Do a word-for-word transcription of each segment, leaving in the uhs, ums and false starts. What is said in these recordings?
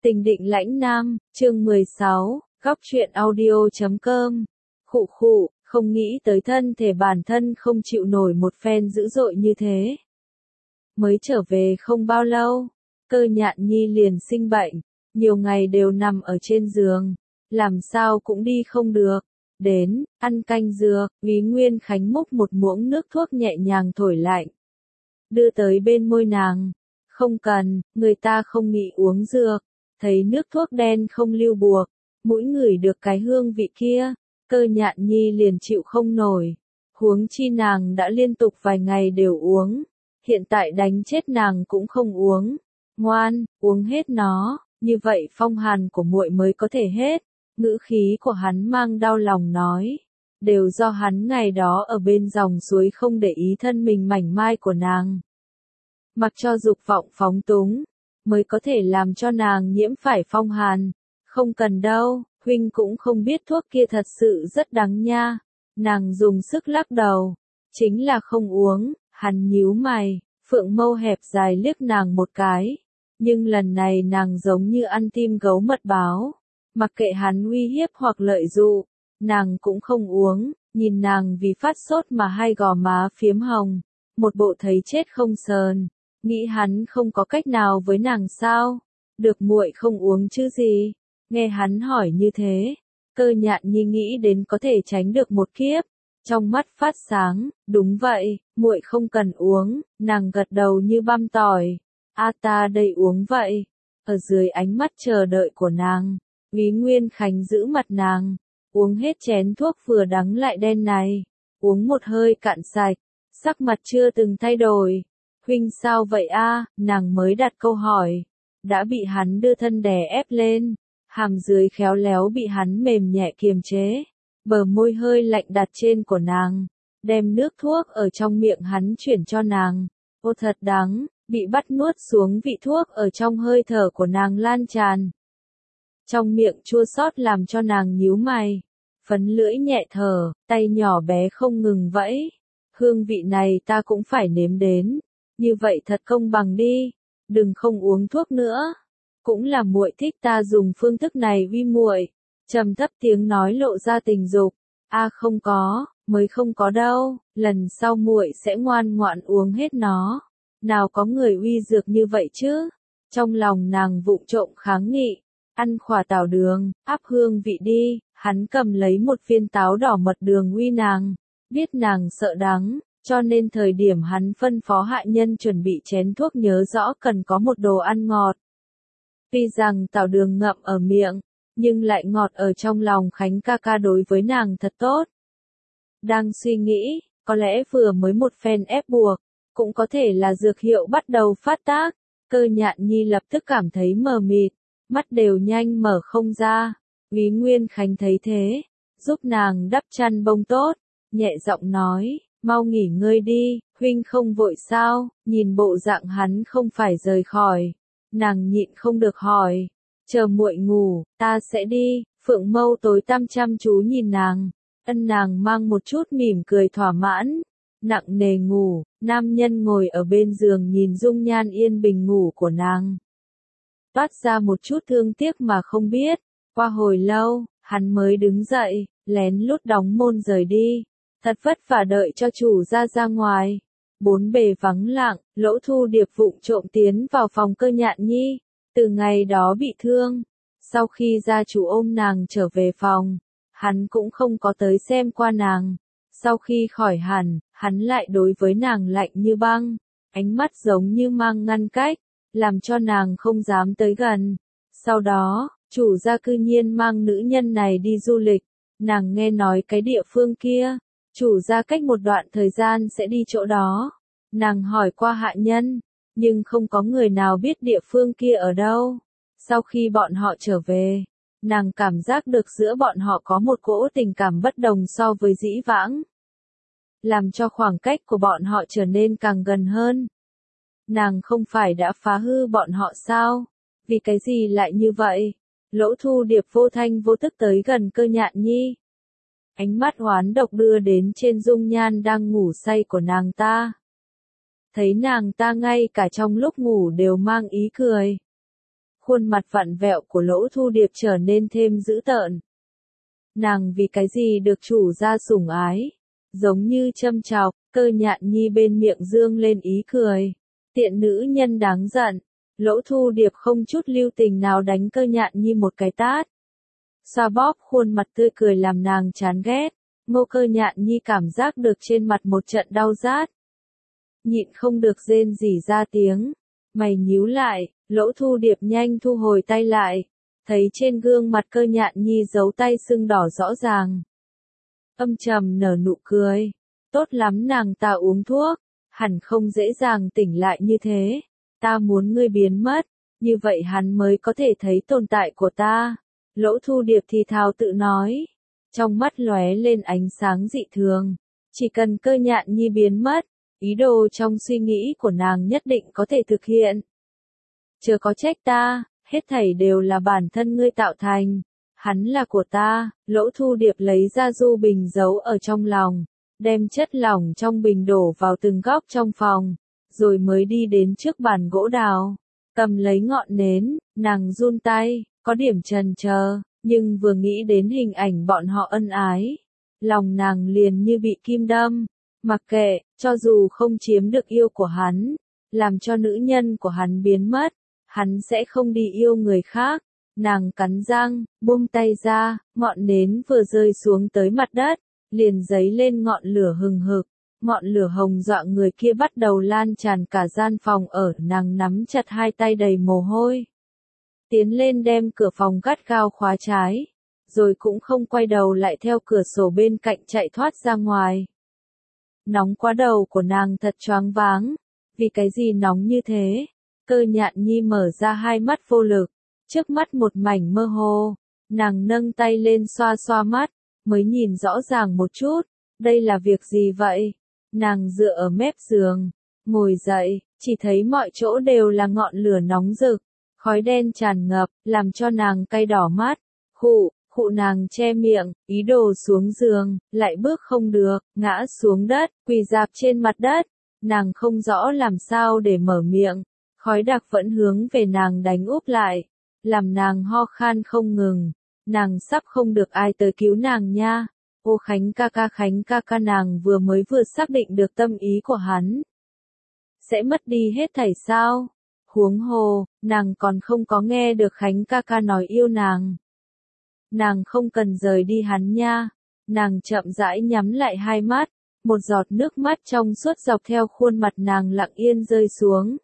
Tình định lãnh nam, chương mười sáu, góc truyện audio chấm com. Khụ khụ, không nghĩ tới thân thể bản thân không chịu nổi một phen dữ dội như thế. Mới trở về không bao lâu, Cơ Nhạn Nhi liền sinh bệnh, nhiều ngày đều nằm ở trên giường, làm sao cũng đi không được. Đến, ăn canh dược, Úy Nguyên Khánh múc một muỗng nước thuốc nhẹ nhàng thổi lạnh, đưa tới bên môi nàng. Không cần, người ta không nghĩ uống dược. Thấy nước thuốc đen không lưu buộc, mũi ngửi được cái hương vị kia, Cơ Nhạn Nhi liền chịu không nổi. Huống chi nàng đã liên tục vài ngày đều uống, hiện tại đánh chết nàng cũng không uống. Ngoan, uống hết nó, như vậy phong hàn của muội mới có thể hết. Ngữ khí của hắn mang đau lòng nói, đều do hắn ngày đó ở bên dòng suối không để ý thân mình mảnh mai của nàng, mặc cho dục vọng phóng túng, mới có thể làm cho nàng nhiễm phải phong hàn. Không cần đâu, huynh cũng không biết thuốc kia thật sự rất đắng nha. Nàng dùng sức lắc đầu, chính là không uống. Hắn nhíu mày, phượng mâu hẹp dài liếc nàng một cái, nhưng lần này nàng giống như ăn tim gấu mật báo, mặc kệ hắn uy hiếp hoặc lợi dụ, nàng cũng không uống. Nhìn nàng vì phát sốt mà hai gò má phiếm hồng, một bộ thấy chết không sờn, nghĩ hắn không có cách nào với nàng sao? Được muội không uống chứ gì? Nghe hắn hỏi như thế, Cơ Nhạn Nhi nghĩ đến có thể tránh được một kiếp, trong mắt phát sáng. Đúng vậy, muội không cần uống. Nàng gật đầu như băm tỏi. A ta đây uống vậy. Ở dưới ánh mắt chờ đợi của nàng, Úy Nguyên Khánh giữ mặt nàng, uống hết chén thuốc vừa đắng lại đen này, uống một hơi cạn sạch, sắc mặt chưa từng thay đổi. Huynh sao vậy a? Nàng mới đặt câu hỏi, đã bị hắn đưa thân đè ép lên, hàm dưới khéo léo bị hắn mềm nhẹ kiềm chế, bờ môi hơi lạnh đặt trên của nàng, đem nước thuốc ở trong miệng hắn chuyển cho nàng. Ô thật đắng, bị bắt nuốt xuống vị thuốc ở trong hơi thở của nàng lan tràn. Trong miệng chua xót làm cho nàng nhíu mày, phấn lưỡi nhẹ thở, tay nhỏ bé không ngừng vẫy. Hương vị này ta cũng phải nếm đến. Như vậy thật công bằng đi, đừng không uống thuốc nữa. Cũng là muội thích ta dùng phương thức này uy muội. Trầm thấp tiếng nói lộ ra tình dục. A không có, mới không có đâu, lần sau muội sẽ ngoan ngoãn uống hết nó. Nào có người uy dược như vậy chứ? Trong lòng nàng vụng trộm kháng nghị, ăn khỏa tảo đường, áp hương vị đi. Hắn cầm lấy một viên táo đỏ mật đường uy nàng, biết nàng sợ đắng, cho nên thời điểm hắn phân phó hạ nhân chuẩn bị chén thuốc nhớ rõ cần có một đồ ăn ngọt. Tuy rằng tảo đường ngậm ở miệng, nhưng lại ngọt ở trong lòng. Khánh ca ca đối với nàng thật tốt. Đang suy nghĩ, có lẽ vừa mới một phen ép buộc, cũng có thể là dược hiệu bắt đầu phát tác. Cơ Nhạn Nhi lập tức cảm thấy mờ mịt, mắt đều nhanh mở không ra. Úy Nguyên Khánh thấy thế, giúp nàng đắp chăn bông tốt, nhẹ giọng nói, mau nghỉ ngơi đi, huynh không vội sao? Nhìn bộ dạng hắn không phải rời khỏi, nàng nhịn không được hỏi, chờ muội ngủ, ta sẽ đi. Phượng mâu tối tăm chăm chú nhìn nàng, ân nàng mang một chút mỉm cười thỏa mãn, nặng nề ngủ. Nam nhân ngồi ở bên giường nhìn dung nhan yên bình ngủ của nàng, toát ra một chút thương tiếc mà không biết. Qua hồi lâu, hắn mới đứng dậy, lén lút đóng môn rời đi. Thật vất vả đợi cho chủ ra ra ngoài. Bốn bề vắng lặng, Lỗ Thu Điệp vụng trộm tiến vào phòng Cơ Nhạn Nhi. Từ ngày đó bị thương, sau khi gia chủ ôm nàng trở về phòng, hắn cũng không có tới xem qua nàng. Sau khi khỏi hẳn, hắn lại đối với nàng lạnh như băng, ánh mắt giống như mang ngăn cách, làm cho nàng không dám tới gần. Sau đó, chủ gia cư nhiên mang nữ nhân này đi du lịch. Nàng nghe nói cái địa phương kia, chủ gia cách một đoạn thời gian sẽ đi chỗ đó. Nàng hỏi qua hạ nhân, nhưng không có người nào biết địa phương kia ở đâu. Sau khi bọn họ trở về, nàng cảm giác được giữa bọn họ có một cỗ tình cảm bất đồng so với dĩ vãng, làm cho khoảng cách của bọn họ trở nên càng gần hơn. Nàng không phải đã phá hư bọn họ sao? Vì cái gì lại như vậy? Lỗ Thu Điệp vô thanh vô tức tới gần Cơ Nhạn Nhi, ánh mắt oán độc đưa đến trên dung nhan đang ngủ say của nàng ta. Thấy nàng ta ngay cả trong lúc ngủ đều mang ý cười, Khuôn mặt vặn vẹo của Lỗ Thu Điệp trở nên thêm dữ tợn. Nàng vì cái gì được chủ gia sủng ái? Giống như châm chọc, Cơ Nhạn Nhi bên miệng dương lên ý cười. Tiện nữ nhân đáng giận. Lỗ Thu Điệp không chút lưu tình nào đánh Cơ Nhạn Nhi một cái tát. Xoa bóp khuôn mặt tươi cười làm nàng chán ghét. Ngô Cơ Nhạn Nhi cảm giác được trên mặt một trận đau rát. Nhịn không được rên rỉ ra tiếng. Mày nhíu lại, Lỗ Thu Điệp nhanh thu hồi tay lại. Thấy trên gương mặt Cơ Nhạn Nhi dấu tay sưng đỏ rõ ràng. Âm trầm nở nụ cười. Tốt lắm, nàng ta uống thuốc, hẳn không dễ dàng tỉnh lại như thế. Ta muốn ngươi biến mất, như vậy hắn mới có thể thấy tồn tại của ta. Lỗ Thu Điệp thì thào tự nói. Trong mắt lóe lên ánh sáng dị thường. Chỉ cần Cơ Nhạn Nhi biến mất, ý đồ trong suy nghĩ của nàng nhất định có thể thực hiện. Chớ có trách ta, hết thảy đều là bản thân ngươi tạo thành. Hắn là của ta. Lỗ Thu Điệp lấy ra du bình giấu ở trong lòng, đem chất lỏng trong bình đổ vào từng góc trong phòng, rồi mới đi đến trước bàn gỗ đào, cầm lấy ngọn nến, nàng run tay, có điểm chần chờ, nhưng vừa nghĩ đến hình ảnh bọn họ ân ái, lòng nàng liền như bị kim đâm. Mặc kệ, cho dù không chiếm được yêu của hắn, làm cho nữ nhân của hắn biến mất, hắn sẽ không đi yêu người khác. Nàng cắn răng, buông tay ra, ngọn nến vừa rơi xuống tới mặt đất, liền giấy lên ngọn lửa hừng hực. Ngọn lửa hồng dọa người kia bắt đầu lan tràn cả gian phòng ở, nàng nắm chặt hai tay đầy mồ hôi. Tiến lên đem cửa phòng gắt gao khóa trái, rồi cũng không quay đầu lại theo cửa sổ bên cạnh chạy thoát ra ngoài. Nóng quá, đầu của nàng thật choáng váng. Vì cái gì nóng như thế? Cơ Nhạn Nhi mở ra hai mắt vô lực, trước mắt một mảnh mơ hồ. Nàng nâng tay lên xoa xoa mắt, mới nhìn rõ ràng một chút. Đây là việc gì vậy? Nàng dựa ở mép giường, ngồi dậy, chỉ thấy mọi chỗ đều là ngọn lửa nóng rực, khói đen tràn ngập, làm cho nàng cay đỏ mắt. Khụ, khụ, nàng che miệng, ý đồ xuống giường, lại bước không được, ngã xuống đất, quỳ rạp trên mặt đất. Nàng không rõ làm sao để mở miệng, khói đặc vẫn hướng về nàng đánh úp lại, làm nàng ho khan không ngừng. Nàng sắp không được ai tới cứu nàng nha. Ô Khánh ca ca, Khánh ca ca, nàng vừa mới vừa xác định được tâm ý của hắn. Sẽ mất đi hết thảy sao? Huống hồ, nàng còn không có nghe được Khánh ca ca nói yêu nàng. Nàng không cần rời đi hắn nha. Nàng chậm rãi nhắm lại hai mắt, một giọt nước mắt trong suốt dọc theo khuôn mặt nàng lặng yên rơi xuống.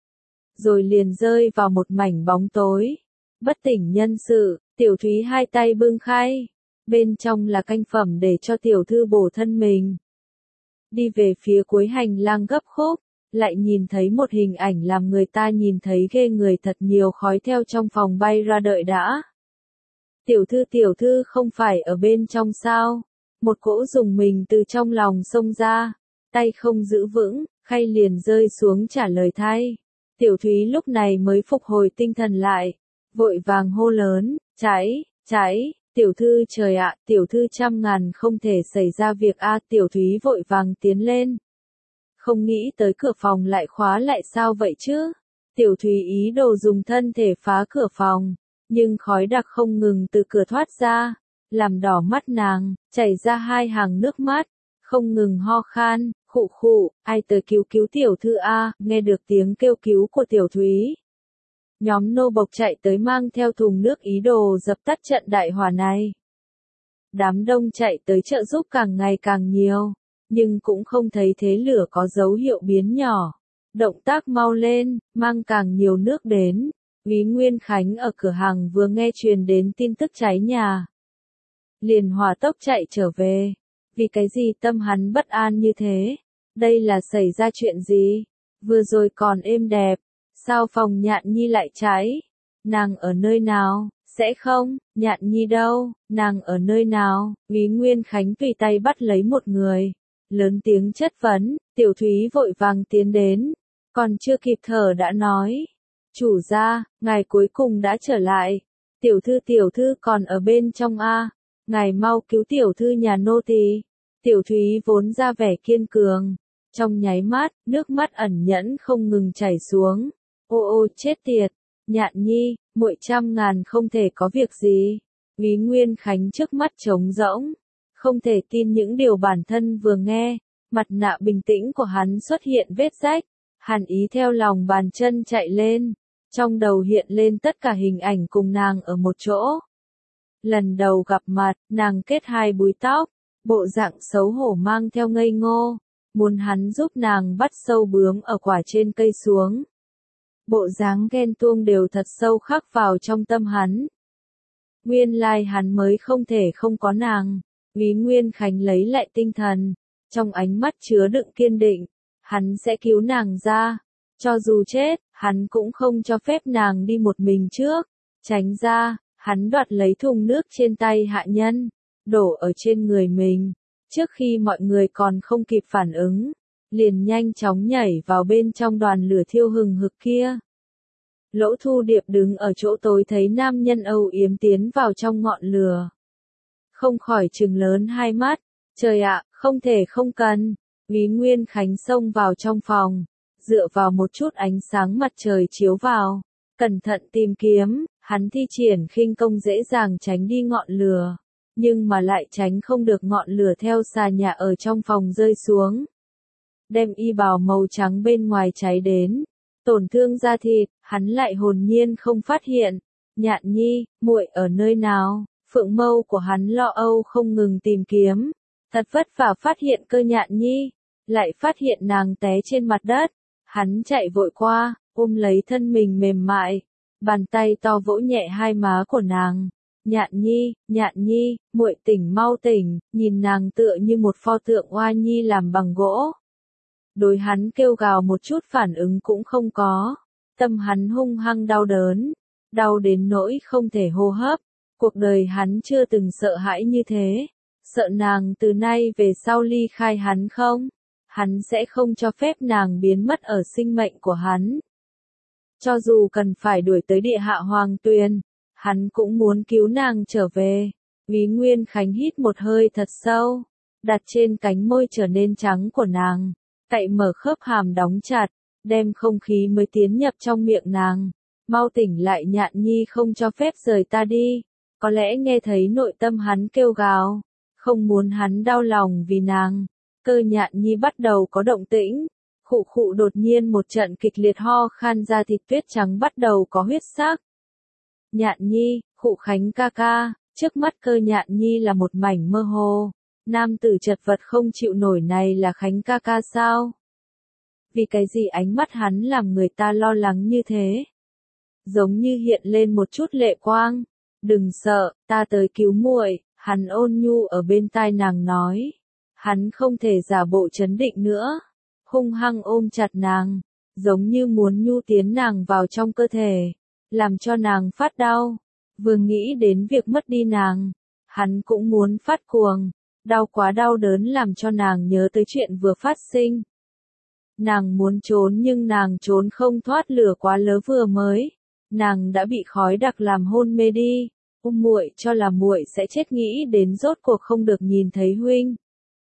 Rồi liền rơi vào một mảnh bóng tối. Bất tỉnh nhân sự, Tiểu Thúy hai tay bưng khay. Bên trong là canh phẩm để cho tiểu thư bổ thân mình. Đi về phía cuối hành lang gấp khúc, lại nhìn thấy một hình ảnh làm người ta nhìn thấy ghê người, thật nhiều khói theo trong phòng bay ra. Đợi đã. Tiểu thư tiểu thư không phải ở bên trong sao? Một cỗ dùng mình từ trong lòng xông ra, tay không giữ vững, khay liền rơi xuống trả lời thay. Tiểu Thúy lúc này mới phục hồi tinh thần lại, vội vàng hô lớn, cháy, cháy. Tiểu thư, trời ạ, tiểu thư trăm ngàn không thể xảy ra việc a. Tiểu Thúy vội vàng tiến lên. Không nghĩ tới cửa phòng lại khóa lại, sao vậy chứ? Tiểu Thúy ý đồ dùng thân thể phá cửa phòng, nhưng khói đặc không ngừng từ cửa thoát ra, làm đỏ mắt nàng, chảy ra hai hàng nước mắt, không ngừng ho khan, khụ khụ. Ai tới cứu cứu tiểu thư a? Nghe được tiếng kêu cứu của Tiểu Thúy, nhóm nô bộc chạy tới mang theo thùng nước ý đồ dập tắt trận đại hỏa này. Đám đông chạy tới trợ giúp càng ngày càng nhiều, nhưng cũng không thấy thế lửa có dấu hiệu biến nhỏ. Động tác mau lên, mang càng nhiều nước đến. Úy Nguyên Khánh ở cửa hàng vừa nghe truyền đến tin tức cháy nhà, liền hỏa tốc chạy trở về. Vì cái gì tâm hắn bất an như thế? Đây là xảy ra chuyện gì? Vừa rồi còn êm đẹp, sao phòng Nhạn Nhi lại cháy? Nàng ở nơi nào? Sẽ không, Nhạn Nhi đâu? Nàng ở nơi nào? Úy Nguyên Khánh tùy tay bắt lấy một người, lớn tiếng chất vấn. Tiểu Thúy vội vàng tiến đến, còn chưa kịp thở đã nói: chủ gia, ngài cuối cùng đã trở lại. Tiểu thư tiểu thư còn ở bên trong a, ngài mau cứu tiểu thư nhà nô tỳ. Tiểu Thúy vốn ra vẻ kiên cường, trong nháy mắt, nước mắt ẩn nhẫn không ngừng chảy xuống. Ô ô, chết tiệt, Nhạn Nhi, muội trăm ngàn không thể có việc gì. Úy Nguyên Khánh trước mắt trống rỗng, không thể tin những điều bản thân vừa nghe, mặt nạ bình tĩnh của hắn xuất hiện vết rách, hàn ý theo lòng bàn chân chạy lên, trong đầu hiện lên tất cả hình ảnh cùng nàng ở một chỗ. Lần đầu gặp mặt, nàng kết hai búi tóc, bộ dạng xấu hổ mang theo ngây ngô, muốn hắn giúp nàng bắt sâu bướm ở quả trên cây xuống. Bộ dáng ghen tuông đều thật sâu khắc vào trong tâm hắn. Nguyên lai hắn mới không thể không có nàng. Úy Nguyên Khánh lấy lại tinh thần, trong ánh mắt chứa đựng kiên định, hắn sẽ cứu nàng ra, cho dù chết, hắn cũng không cho phép nàng đi một mình trước. Tránh ra, hắn đoạt lấy thùng nước trên tay hạ nhân, đổ ở trên người mình, trước khi mọi người còn không kịp phản ứng, liền nhanh chóng nhảy vào bên trong đoàn lửa thiêu hừng hực kia. Lỗ Thu Điệp đứng ở chỗ tối thấy nam nhân âu yếm tiến vào trong ngọn lửa. Không khỏi trừng lớn hai mắt, trời ạ, không thể không cần. Úy Nguyên Khánh xông vào trong phòng, dựa vào một chút ánh sáng mặt trời chiếu vào, cẩn thận tìm kiếm, hắn thi triển khinh công dễ dàng tránh đi ngọn lửa, nhưng mà lại tránh không được ngọn lửa theo xà nhà ở trong phòng rơi xuống. Đem y bào màu trắng bên ngoài cháy đến, tổn thương da thịt, hắn lại hồn nhiên không phát hiện. Nhạn Nhi, muội ở nơi nào? Phượng mâu của hắn lo âu không ngừng tìm kiếm, thật vất vả phát hiện Cơ Nhạn Nhi, lại phát hiện nàng té trên mặt đất. Hắn chạy vội qua, ôm lấy thân mình mềm mại, bàn tay to vỗ nhẹ hai má của nàng. Nhạn Nhi, Nhạn Nhi, muội tỉnh mau tỉnh, nhìn nàng tựa như một pho tượng oa nhi làm bằng gỗ. Đối hắn kêu gào một chút phản ứng cũng không có, tâm hắn hung hăng đau đớn, đau đến nỗi không thể hô hấp. Cuộc đời hắn chưa từng sợ hãi như thế, sợ nàng từ nay về sau ly khai hắn không, hắn sẽ không cho phép nàng biến mất ở sinh mệnh của hắn. Cho dù cần phải đuổi tới địa hạ hoàng tuyền, hắn cũng muốn cứu nàng trở về. Úy Nguyên Khánh hít một hơi thật sâu, đặt trên cánh môi trở nên trắng của nàng, cậy mở khớp hàm đóng chặt, đem không khí mới tiến nhập trong miệng nàng. Mau tỉnh lại Nhạn Nhi, không cho phép rời ta đi. Có lẽ nghe thấy nội tâm hắn kêu gào, không muốn hắn đau lòng vì nàng. Cơ Nhạn Nhi bắt đầu có động tĩnh, khụ khụ đột nhiên một trận kịch liệt ho khan, ra thịt tuyết trắng bắt đầu có huyết sắc. Nhạn Nhi, Khụ Khánh ca ca, trước mắt Cơ Nhạn Nhi là một mảnh mơ hồ. Nam tử chật vật không chịu nổi này là Khánh ca ca sao? Vì cái gì ánh mắt hắn làm người ta lo lắng như thế? Giống như hiện lên một chút lệ quang. Đừng sợ, ta tới cứu muội, hắn ôn nhu ở bên tai nàng nói. Hắn không thể giả bộ trấn định nữa, hung hăng ôm chặt nàng, giống như muốn nhu tiến nàng vào trong cơ thể, làm cho nàng phát đau. Vừa nghĩ đến việc mất đi nàng, hắn cũng muốn phát cuồng, đau quá đau đớn làm cho nàng nhớ tới chuyện vừa phát sinh. Nàng muốn trốn nhưng nàng trốn không thoát, lửa quá lớn vừa mới. Nàng đã bị khói đặc làm hôn mê đi. Ôm muội cho là muội sẽ chết, nghĩ đến rốt cuộc không được nhìn thấy huynh.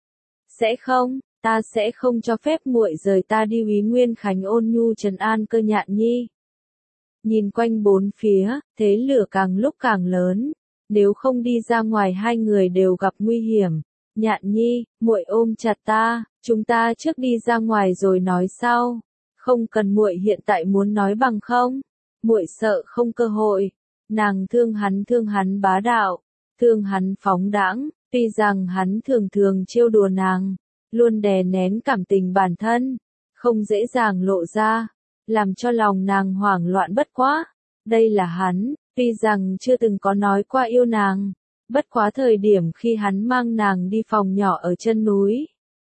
Sẽ không, ta sẽ không cho phép muội rời ta đi. Úy Nguyên Khánh ôn nhu trấn an Cơ Nhạn Nhi. Nhìn quanh bốn phía, thế lửa càng lúc càng lớn. Nếu không đi ra ngoài hai người đều gặp nguy hiểm. Nhạn Nhi, muội ôm chặt ta, chúng ta trước đi ra ngoài rồi nói sau. Không cần muội hiện tại muốn nói bằng không? Muội sợ không cơ hội. Nàng thương hắn thương hắn bá đạo, thương hắn phóng đãng, tuy rằng hắn thường thường trêu đùa nàng, luôn đè nén cảm tình bản thân, không dễ dàng lộ ra, làm cho lòng nàng hoảng loạn bất quá. Đây là hắn, tuy rằng chưa từng có nói qua yêu nàng, bất quá thời điểm khi hắn mang nàng đi phòng nhỏ ở chân núi.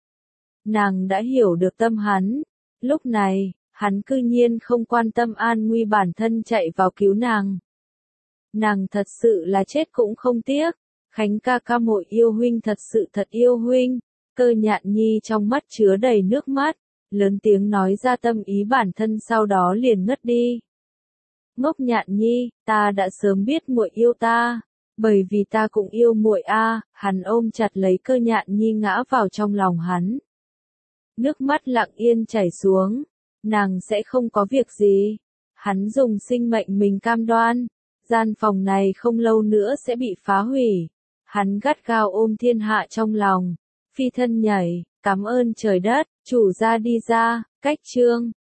Nàng đã hiểu được tâm hắn, lúc này, hắn cư nhiên không quan tâm an nguy bản thân chạy vào cứu nàng. Nàng thật sự là chết cũng không tiếc. Khánh ca ca muội yêu huynh, thật sự thật yêu huynh. Cơ Nhạn Nhi trong mắt chứa đầy nước mắt, lớn tiếng nói ra tâm ý bản thân, sau đó liền ngất đi. Ngốc Nhạn Nhi, ta đã sớm biết muội yêu ta, bởi vì ta cũng yêu muội a. Hắn ôm chặt lấy Cơ Nhạn Nhi ngã vào trong lòng hắn. Nước mắt lặng yên chảy xuống, nàng sẽ không có việc gì. Hắn dùng sinh mệnh mình cam đoan. Gian phòng này không lâu nữa sẽ bị phá hủy. Hắn gắt gao ôm thiên hạ trong lòng. Phi thân nhảy, cảm ơn trời đất, chủ gia đi ra, cách chương.